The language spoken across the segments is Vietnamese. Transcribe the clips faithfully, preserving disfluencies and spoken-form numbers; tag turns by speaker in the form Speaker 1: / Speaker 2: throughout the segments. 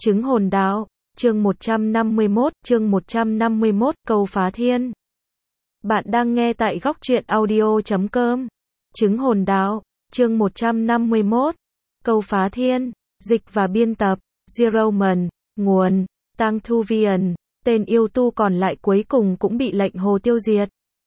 Speaker 1: Chứng hồn đạo, chương một trăm năm mươi mốt, chương một trăm năm mươi mốt, câu phá thiên. Bạn đang nghe tại góc truyện audio chấm com. Chứng hồn đạo, chương một trăm năm mươi mốt, câu phá thiên, dịch và biên tập, Zeroman, nguồn, Tang Thu Vian, tên yêu tu còn lại cuối cùng cũng bị lệnh hồ tiêu diệt.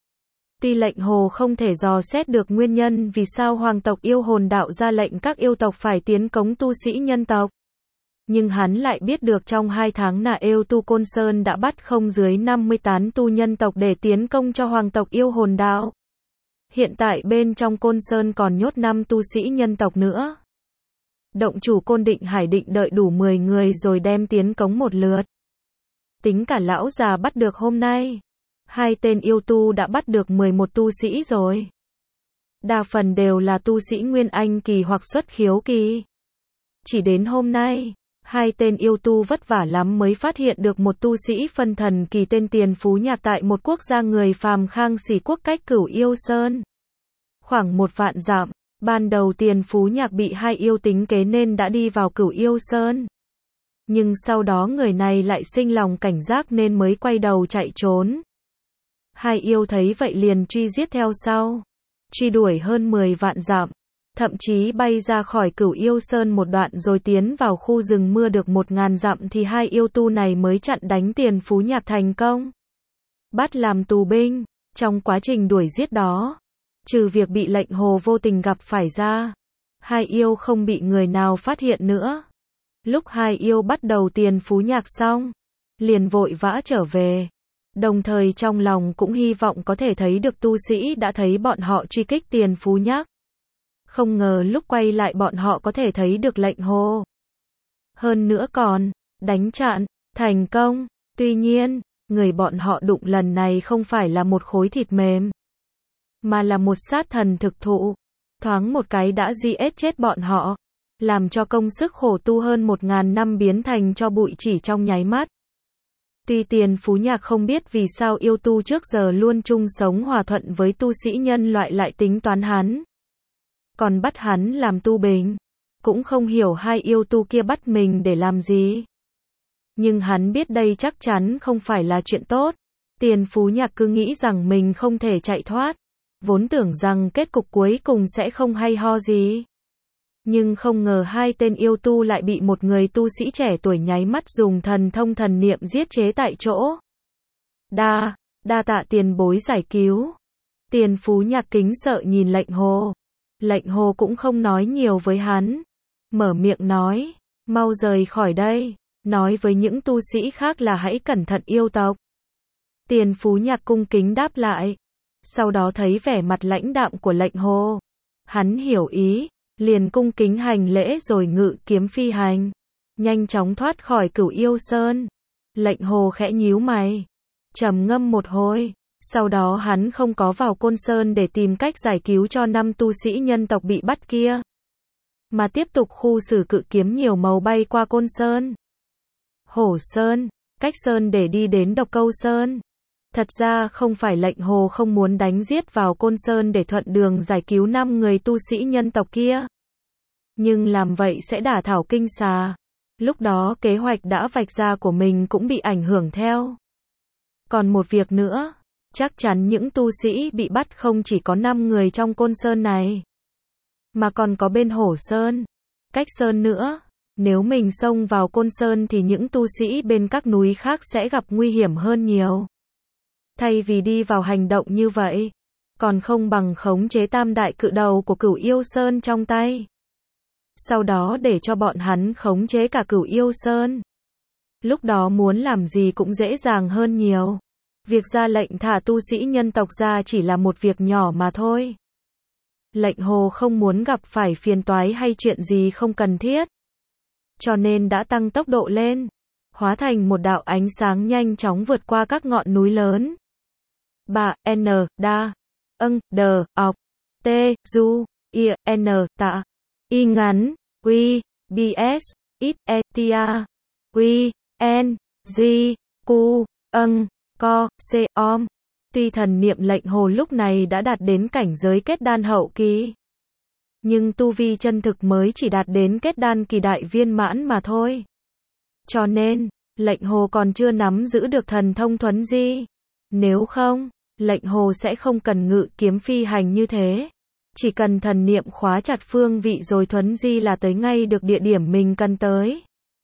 Speaker 1: Tuy lệnh hồ không thể dò xét được nguyên nhân vì sao hoàng tộc yêu hồn đạo ra lệnh các yêu tộc phải tiến cống tu sĩ nhân tộc. Nhưng hắn lại biết được trong hai tháng nà yêu tu Côn Sơn đã bắt không dưới năm mươi tán tu nhân tộc để tiến công cho hoàng tộc yêu hồn đạo. Hiện tại bên trong Côn Sơn còn nhốt năm tu sĩ nhân tộc nữa. Động chủ Côn Định Hải định đợi đủ mười người rồi đem tiến cống một lượt. Tính cả lão già bắt được hôm nay. Hai tên yêu tu đã bắt được mười một tu sĩ rồi. Đa phần đều là tu sĩ Nguyên Anh kỳ hoặc xuất khiếu kỳ. Chỉ đến hôm nay, hai tên yêu tu vất vả lắm mới phát hiện được một tu sĩ phân thần kỳ tên Tiền Phú Nhạc tại một quốc gia người phàm Khang Sỉ quốc cách Cửu Yêu Sơn. Khoảng một vạn dặm, ban đầu Tiền Phú Nhạc bị hai yêu tính kế nên đã đi vào Cửu Yêu Sơn. Nhưng sau đó người này lại sinh lòng cảnh giác nên mới quay đầu chạy trốn. Hai yêu thấy vậy liền truy giết theo sau. Truy đuổi hơn mười vạn dặm. Thậm chí bay ra khỏi Cửu Yêu Sơn một đoạn rồi tiến vào khu rừng mưa được một ngàn dặm thì hai yêu tu này mới chặn đánh Tiền Phú Nhạc thành công. Bắt làm tù binh. Trong quá trình đuổi giết đó, trừ việc bị lệnh hồ vô tình gặp phải ra, hai yêu không bị người nào phát hiện nữa. Lúc hai yêu bắt đầu Tiền Phú Nhạc xong, liền vội vã trở về. Đồng thời trong lòng cũng hy vọng có thể thấy được tu sĩ đã thấy bọn họ truy kích Tiền Phú Nhạc. Không ngờ lúc quay lại bọn họ có thể thấy được lệnh hồ. Hơn nữa còn, đánh chặn, thành công. Tuy nhiên, người bọn họ đụng lần này không phải là một khối thịt mềm, mà là một sát thần thực thụ. Thoáng một cái đã giết chết bọn họ, làm cho công sức khổ tu hơn một ngàn năm biến thành cho bụi chỉ trong nháy mắt. Tuy Tiền Phú Nhạc không biết vì sao yêu tu trước giờ luôn chung sống hòa thuận với tu sĩ nhân loại lại tính toán hắn, còn bắt hắn làm tu binh. Cũng không hiểu hai yêu tu kia bắt mình để làm gì. Nhưng hắn biết đây chắc chắn không phải là chuyện tốt. Tiền Phú Nhạc cứ nghĩ rằng mình không thể chạy thoát. Vốn tưởng rằng kết cục cuối cùng sẽ không hay ho gì. Nhưng không ngờ hai tên yêu tu lại bị một người tu sĩ trẻ tuổi nháy mắt dùng thần thông thần niệm giết chế tại chỗ. Đa, đa tạ tiền bối giải cứu. Tiền Phú Nhạc kính sợ nhìn lệnh hồ. Lệnh hồ cũng không nói nhiều với hắn. Mở miệng nói, mau rời khỏi đây. Nói với những tu sĩ khác là hãy cẩn thận yêu tộc. Tiền Phú Nhạc cung kính đáp lại. Sau đó thấy vẻ mặt lãnh đạm của lệnh hồ. Hắn hiểu ý, liền cung kính hành lễ rồi ngự kiếm phi hành. Nhanh chóng thoát khỏi Cửu Yêu Sơn. Lệnh hồ khẽ nhíu mày. Trầm ngâm một hồi. Sau đó hắn không có vào Côn Sơn để tìm cách giải cứu cho năm tu sĩ nhân tộc bị bắt kia, mà tiếp tục khu xử cự kiếm nhiều màu bay qua Côn Sơn, Hổ Sơn, Cách Sơn để đi đến Độc Câu Sơn. Thật ra không phải lệnh hồ không muốn đánh giết vào Côn Sơn để thuận đường giải cứu năm người tu sĩ nhân tộc kia. Nhưng làm vậy sẽ đả thảo kinh xà. Lúc đó kế hoạch đã vạch ra của mình cũng bị ảnh hưởng theo. Còn một việc nữa. Chắc chắn những tu sĩ bị bắt không chỉ có năm người trong Côn Sơn này, mà còn có bên Hổ Sơn, Cách Sơn nữa. Nếu mình xông vào Côn Sơn thì những tu sĩ bên các núi khác sẽ gặp nguy hiểm hơn nhiều. Thay vì đi vào hành động như vậy, còn không bằng khống chế tam đại cự đầu của Cửu Yêu Sơn trong tay. Sau đó để cho bọn hắn khống chế cả Cửu Yêu Sơn. Lúc đó muốn làm gì cũng dễ dàng hơn nhiều. Việc ra lệnh thả tu sĩ nhân tộc ra chỉ là một việc nhỏ mà thôi. Lệnh hồ không muốn gặp phải phiền toái hay chuyện gì không cần thiết, cho nên đã tăng tốc độ lên, hóa thành một đạo ánh sáng nhanh chóng vượt qua các ngọn núi lớn. Ba, N, Đa, Âng, Đờ, Ọc, T, Du, I, N, Tạ, Y ngắn, Quy, B S, Ít, E, Tia, Quy, N, G, Q, Âng, Co, C, Om. Tuy thần niệm lệnh hồ lúc này đã đạt đến cảnh giới kết đan hậu kỳ, nhưng tu vi chân thực mới chỉ đạt đến kết đan kỳ đại viên mãn mà thôi. Cho nên, lệnh hồ còn chưa nắm giữ được thần thông thuấn di. Nếu không, lệnh hồ sẽ không cần ngự kiếm phi hành như thế. Chỉ cần thần niệm khóa chặt phương vị rồi thuấn di là tới ngay được địa điểm mình cần tới.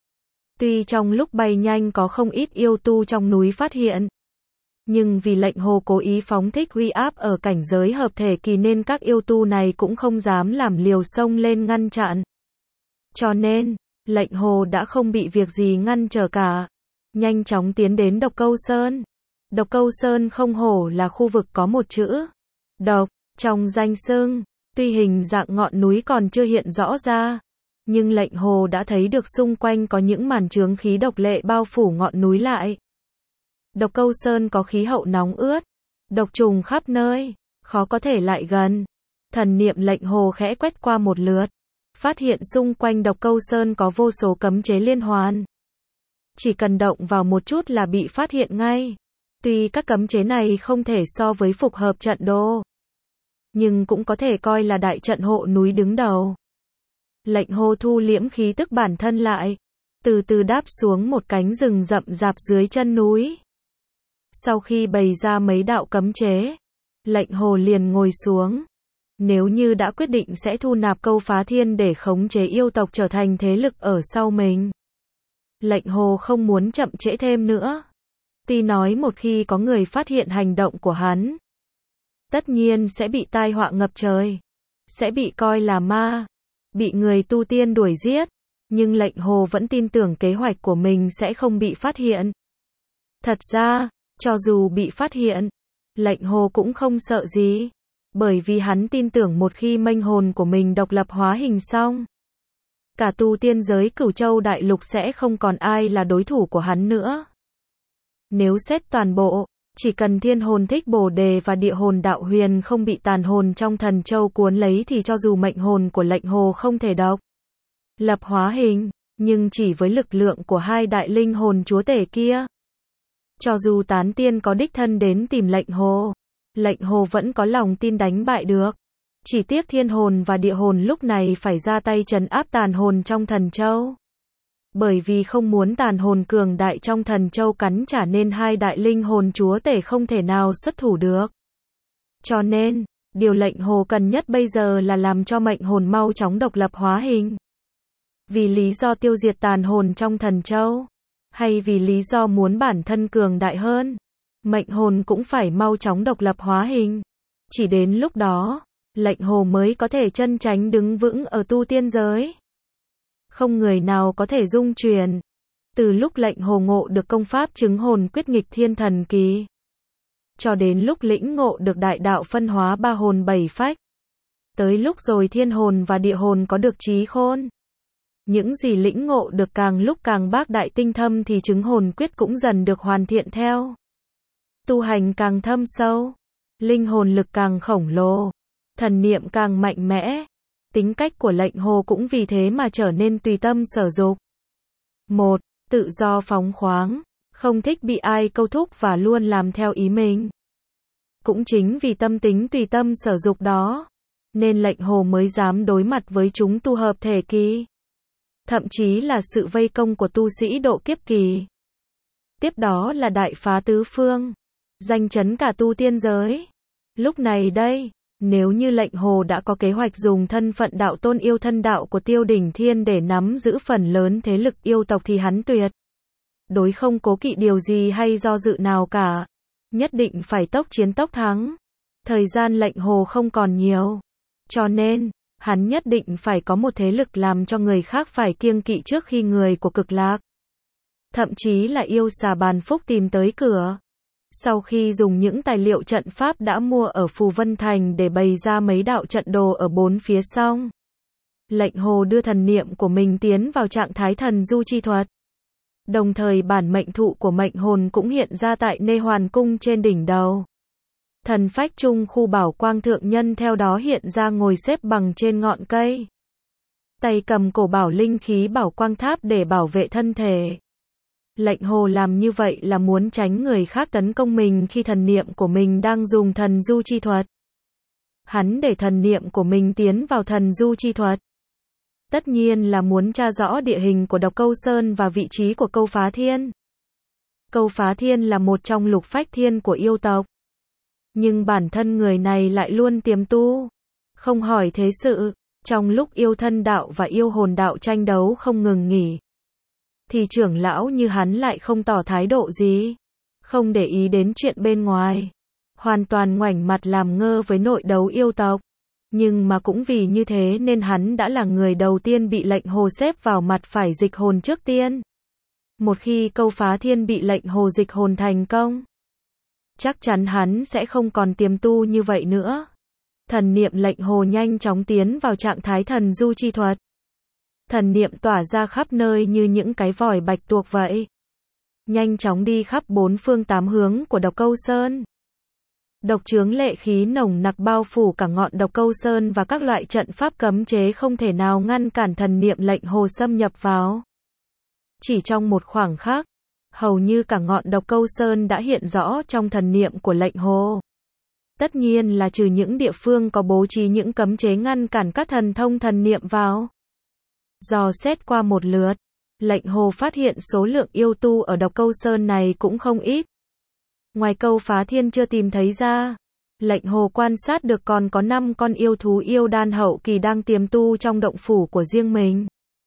Speaker 1: Tuy trong lúc bay nhanh có không ít yêu tu trong núi phát hiện, nhưng vì lệnh hồ cố ý phóng thích uy áp ở cảnh giới hợp thể kỳ nên các yêu tu này cũng không dám làm liều xông lên ngăn chặn. Cho nên, lệnh hồ đã không bị việc gì ngăn trở cả. Nhanh chóng tiến đến Độc Câu Sơn. Độc Câu Sơn không hổ là khu vực có một chữ độc trong danh xưng. Tuy hình dạng ngọn núi còn chưa hiện rõ ra, nhưng lệnh hồ đã thấy được xung quanh có những màn chướng khí độc lệ bao phủ ngọn núi lại. Độc Câu Sơn có khí hậu nóng ướt, độc trùng khắp nơi, khó có thể lại gần. Thần niệm lệnh hồ khẽ quét qua một lượt, phát hiện xung quanh Độc Câu Sơn có vô số cấm chế liên hoàn. Chỉ cần động vào một chút là bị phát hiện ngay. Tuy các cấm chế này không thể so với phục hợp trận đồ, nhưng cũng có thể coi là đại trận hộ núi đứng đầu. Lệnh hồ thu liễm khí tức bản thân lại, từ từ đáp xuống một cánh rừng rậm rạp dưới chân núi. Sau khi bày ra mấy đạo cấm chế, lệnh hồ liền ngồi xuống. Nếu như đã quyết định sẽ thu nạp Câu Phá Thiên để khống chế yêu tộc trở thành thế lực ở sau mình, lệnh hồ không muốn chậm trễ thêm nữa. Tuy nói một khi có người phát hiện hành động của hắn, tất nhiên sẽ bị tai họa ngập trời, sẽ bị coi là ma, bị người tu tiên đuổi giết, nhưng lệnh hồ vẫn tin tưởng kế hoạch của mình sẽ không bị phát hiện. Thật ra, cho dù bị phát hiện, lệnh hồ cũng không sợ gì, bởi vì hắn tin tưởng một khi mệnh hồn của mình độc lập hóa hình xong, cả tu tiên giới Cửu Châu Đại Lục sẽ không còn ai là đối thủ của hắn nữa. Nếu xét toàn bộ, chỉ cần thiên hồn thích bồ đề và địa hồn đạo huyền không bị tàn hồn trong thần châu cuốn lấy thì cho dù mệnh hồn của lệnh hồ không thể độc lập hóa hình, nhưng chỉ với lực lượng của hai đại linh hồn chúa tể kia, cho dù tán tiên có đích thân đến tìm lệnh hồ, lệnh hồ vẫn có lòng tin đánh bại được. Chỉ tiếc thiên hồn và địa hồn lúc này phải ra tay trấn áp tàn hồn trong thần châu. Bởi vì không muốn tàn hồn cường đại trong thần châu cắn trả nên hai đại linh hồn chúa tể không thể nào xuất thủ được. Cho nên, điều lệnh hồ cần nhất bây giờ là làm cho mệnh hồn mau chóng độc lập hóa hình. Vì lý do tiêu diệt tàn hồn trong thần châu, hay vì lý do muốn bản thân cường đại hơn, mệnh hồn cũng phải mau chóng độc lập hóa hình. Chỉ đến lúc đó, lệnh hồ mới có thể chân chánh đứng vững ở tu tiên giới. Không người nào có thể dung chuyển. Từ lúc lệnh hồ ngộ được công pháp chứng hồn quyết nghịch thiên thần kỳ, cho đến lúc lĩnh ngộ được đại đạo phân hóa ba hồn bảy phách, tới lúc rồi thiên hồn và địa hồn có được trí khôn. Những gì lĩnh ngộ được càng lúc càng bác đại tinh thâm thì chứng hồn quyết cũng dần được hoàn thiện theo. Tu hành càng thâm sâu, linh hồn lực càng khổng lồ, thần niệm càng mạnh mẽ. Tính cách của lệnh hồ cũng vì thế mà trở nên tùy tâm sở dục. Một, tự do phóng khoáng, không thích bị ai câu thúc và luôn làm theo ý mình. Cũng chính vì tâm tính tùy tâm sở dục đó, nên lệnh hồ mới dám đối mặt với chúng tu hợp thể kỳ. Thậm chí là sự vây công của tu sĩ độ kiếp kỳ. Tiếp đó là đại phá tứ phương, danh chấn cả tu tiên giới. Lúc này đây, nếu như lệnh hồ đã có kế hoạch dùng thân phận đạo tôn yêu thân đạo của Tiêu Đỉnh Thiên để nắm giữ phần lớn thế lực yêu tộc thì hắn tuyệt đối không cố kỵ điều gì hay do dự nào cả. Nhất định phải tốc chiến tốc thắng. Thời gian lệnh hồ không còn nhiều. Cho nên, hắn nhất định phải có một thế lực làm cho người khác phải kiêng kỵ trước khi người của Cực Lạc, thậm chí là yêu xà bàn phúc tìm tới cửa. Sau khi dùng những tài liệu trận pháp đã mua ở Phù Vân Thành để bày ra mấy đạo trận đồ ở bốn phía xong, lệnh hồ đưa thần niệm của mình tiến vào trạng thái thần du chi thuật. Đồng thời bản mệnh thụ của mệnh hồn cũng hiện ra tại Nê Hoàn Cung trên đỉnh đầu. Thần phách trung khu bảo quang thượng nhân theo đó hiện ra ngồi xếp bằng trên ngọn cây. Tay cầm cổ bảo linh khí bảo quang tháp để bảo vệ thân thể. Lệnh hồ làm như vậy là muốn tránh người khác tấn công mình khi thần niệm của mình đang dùng thần du chi thuật. Hắn để thần niệm của mình tiến vào thần du chi thuật. Tất nhiên là muốn tra rõ địa hình của Độc Câu Sơn và vị trí của Câu Phá Thiên. Câu Phá Thiên là một trong lục phách thiên của yêu tộc. Nhưng bản thân người này lại luôn tiềm tu, không hỏi thế sự. Trong lúc yêu thân đạo và yêu hồn đạo tranh đấu không ngừng nghỉ, thì trưởng lão như hắn lại không tỏ thái độ gì, không để ý đến chuyện bên ngoài, hoàn toàn ngoảnh mặt làm ngơ với nội đấu yêu tộc. Nhưng mà cũng vì như thế nên hắn đã là người đầu tiên bị lệnh hồ xếp vào mặt phải dịch hồn trước tiên. Một khi Câu Phá Thiên bị lệnh hồ dịch hồn thành công, chắc chắn hắn sẽ không còn tiềm tu như vậy nữa. Thần niệm lệnh hồ nhanh chóng tiến vào trạng thái thần du chi thuật. Thần niệm tỏa ra khắp nơi như những cái vòi bạch tuộc vậy, nhanh chóng đi khắp bốn phương tám hướng của Độc Câu Sơn. Độc chướng lệ khí nồng nặc bao phủ cả ngọn Độc Câu Sơn và các loại trận pháp cấm chế không thể nào ngăn cản thần niệm lệnh hồ xâm nhập vào. Chỉ trong một khoảng khắc, hầu như cả ngọn Độc Câu Sơn đã hiện rõ trong thần niệm của lệnh hồ. Tất nhiên là trừ những địa phương có bố trí những cấm chế ngăn cản các thần thông thần niệm vào. Dò xét qua một lượt, lệnh hồ phát hiện số lượng yêu tu ở Độc Câu Sơn này cũng không ít. Ngoài Câu Phá Thiên chưa tìm thấy ra, lệnh hồ quan sát được còn có năm con yêu thú yêu đan hậu kỳ đang tiềm tu trong động phủ của riêng mình.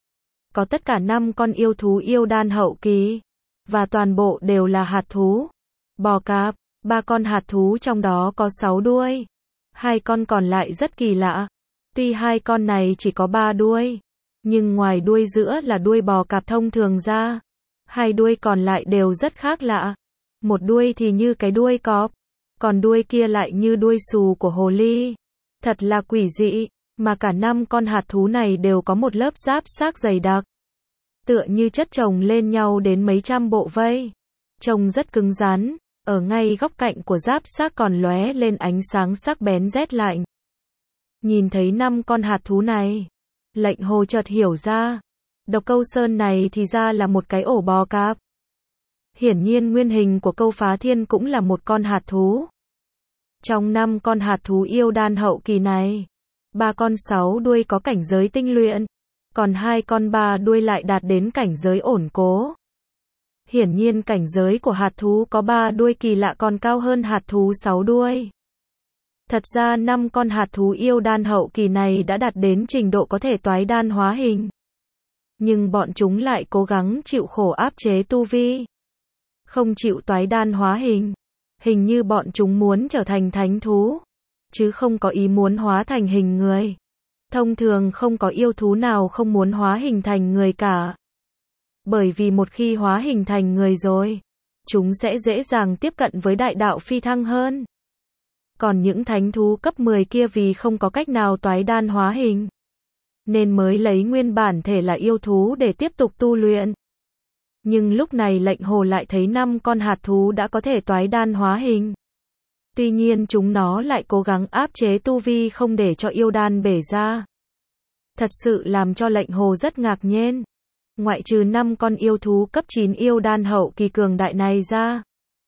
Speaker 1: Có tất cả năm con yêu thú yêu đan hậu kỳ, và toàn bộ đều là hạt thú, bò cạp. Ba con hạt thú trong đó có sáu đuôi, hai con còn lại rất kỳ lạ. Tuy hai con này chỉ có ba đuôi, nhưng ngoài đuôi giữa là đuôi bò cạp thông thường ra, hai đuôi còn lại đều rất khác lạ. Một đuôi thì như cái đuôi cọp, còn đuôi kia lại như đuôi xù của hồ ly. Thật là quỷ dị, mà cả năm con hạt thú này đều có một lớp giáp xác dày đặc, tựa như chất chồng lên nhau đến mấy trăm bộ vây, trông rất cứng rắn. Ở ngay góc cạnh của giáp xác còn lóe lên ánh sáng sắc bén rét lạnh. Nhìn thấy năm con hạt thú này, lệnh hồ chợt hiểu ra, Độc Câu Sơn này thì ra là một cái ổ bò cạp. Hiển nhiên nguyên hình của Câu Phá Thiên cũng là một con hạt thú. Trong năm con hạt thú yêu đan hậu kỳ này, ba con sáu đuôi có cảnh giới tinh luyện, còn hai con ba đuôi lại đạt đến cảnh giới ổn cố. Hiển nhiên cảnh giới của hạt thú có ba đuôi kỳ lạ còn cao hơn hạt thú sáu đuôi. Thật ra năm con hạt thú yêu đan hậu kỳ này đã đạt đến trình độ có thể toái đan hóa hình. Nhưng bọn chúng lại cố gắng chịu khổ áp chế tu vi, không chịu toái đan hóa hình. Hình như bọn chúng muốn trở thành thánh thú, chứ không có ý muốn hóa thành hình người. Thông thường không có yêu thú nào không muốn hóa hình thành người cả. Bởi vì một khi hóa hình thành người rồi, chúng sẽ dễ dàng tiếp cận với đại đạo phi thăng hơn. Còn những thánh thú cấp mười kia vì không có cách nào toái đan hóa hình, nên mới lấy nguyên bản thể là yêu thú để tiếp tục tu luyện. Nhưng lúc này lệnh hồ lại thấy năm con hạt thú đã có thể toái đan hóa hình. Tuy nhiên chúng nó lại cố gắng áp chế tu vi không để cho yêu đan bể ra. Thật sự làm cho lệnh hồ rất ngạc nhiên. Ngoại trừ năm con yêu thú cấp chín yêu đan hậu kỳ cường đại này ra,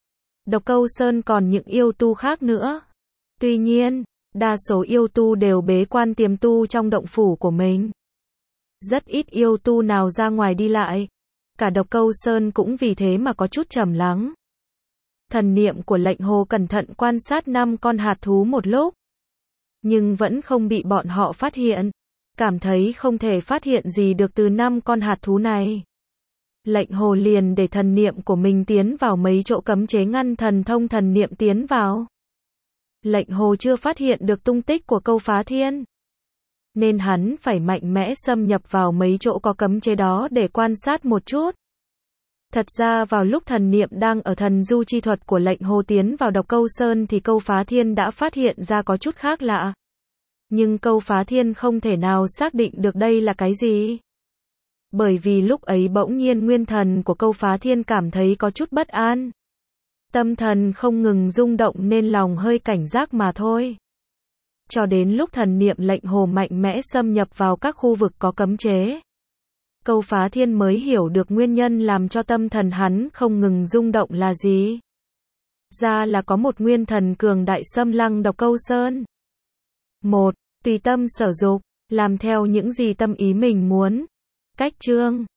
Speaker 1: Độc Câu Sơn còn những yêu tu khác nữa. Tuy nhiên, đa số yêu tu đều bế quan tiềm tu trong động phủ của mình. Rất ít yêu tu nào ra ngoài đi lại. Cả Độc Câu Sơn cũng vì thế mà có chút trầm lắng. Thần niệm của lệnh hồ cẩn thận quan sát năm con hạt thú một lúc, nhưng vẫn không bị bọn họ phát hiện. Cảm thấy không thể phát hiện gì được từ năm con hạt thú này. Lệnh hồ liền để thần niệm của mình tiến vào mấy chỗ cấm chế ngăn thần thông thần niệm tiến vào. Lệnh hồ chưa phát hiện được tung tích của Câu Phá Thiên, nên hắn phải mạnh mẽ xâm nhập vào mấy chỗ có cấm chế đó để quan sát một chút. Thật ra vào lúc thần niệm đang ở thần du chi thuật của lệnh hồ tiến vào Độc Câu Sơn thì Câu Phá Thiên đã phát hiện ra có chút khác lạ. Nhưng Câu Phá Thiên không thể nào xác định được đây là cái gì. Bởi vì lúc ấy bỗng nhiên nguyên thần của Câu Phá Thiên cảm thấy có chút bất an. Tâm thần không ngừng rung động nên lòng hơi cảnh giác mà thôi. Cho đến lúc thần niệm lệnh hồ mạnh mẽ xâm nhập vào các khu vực có cấm chế, Câu Phá Thiên mới hiểu được nguyên nhân làm cho tâm thần hắn không ngừng rung động là gì. Ra là có một nguyên thần cường đại xâm lăng Độc Câu Sơn. một. Tùy tâm sở dục. Làm theo những gì tâm ý mình muốn. Cách chương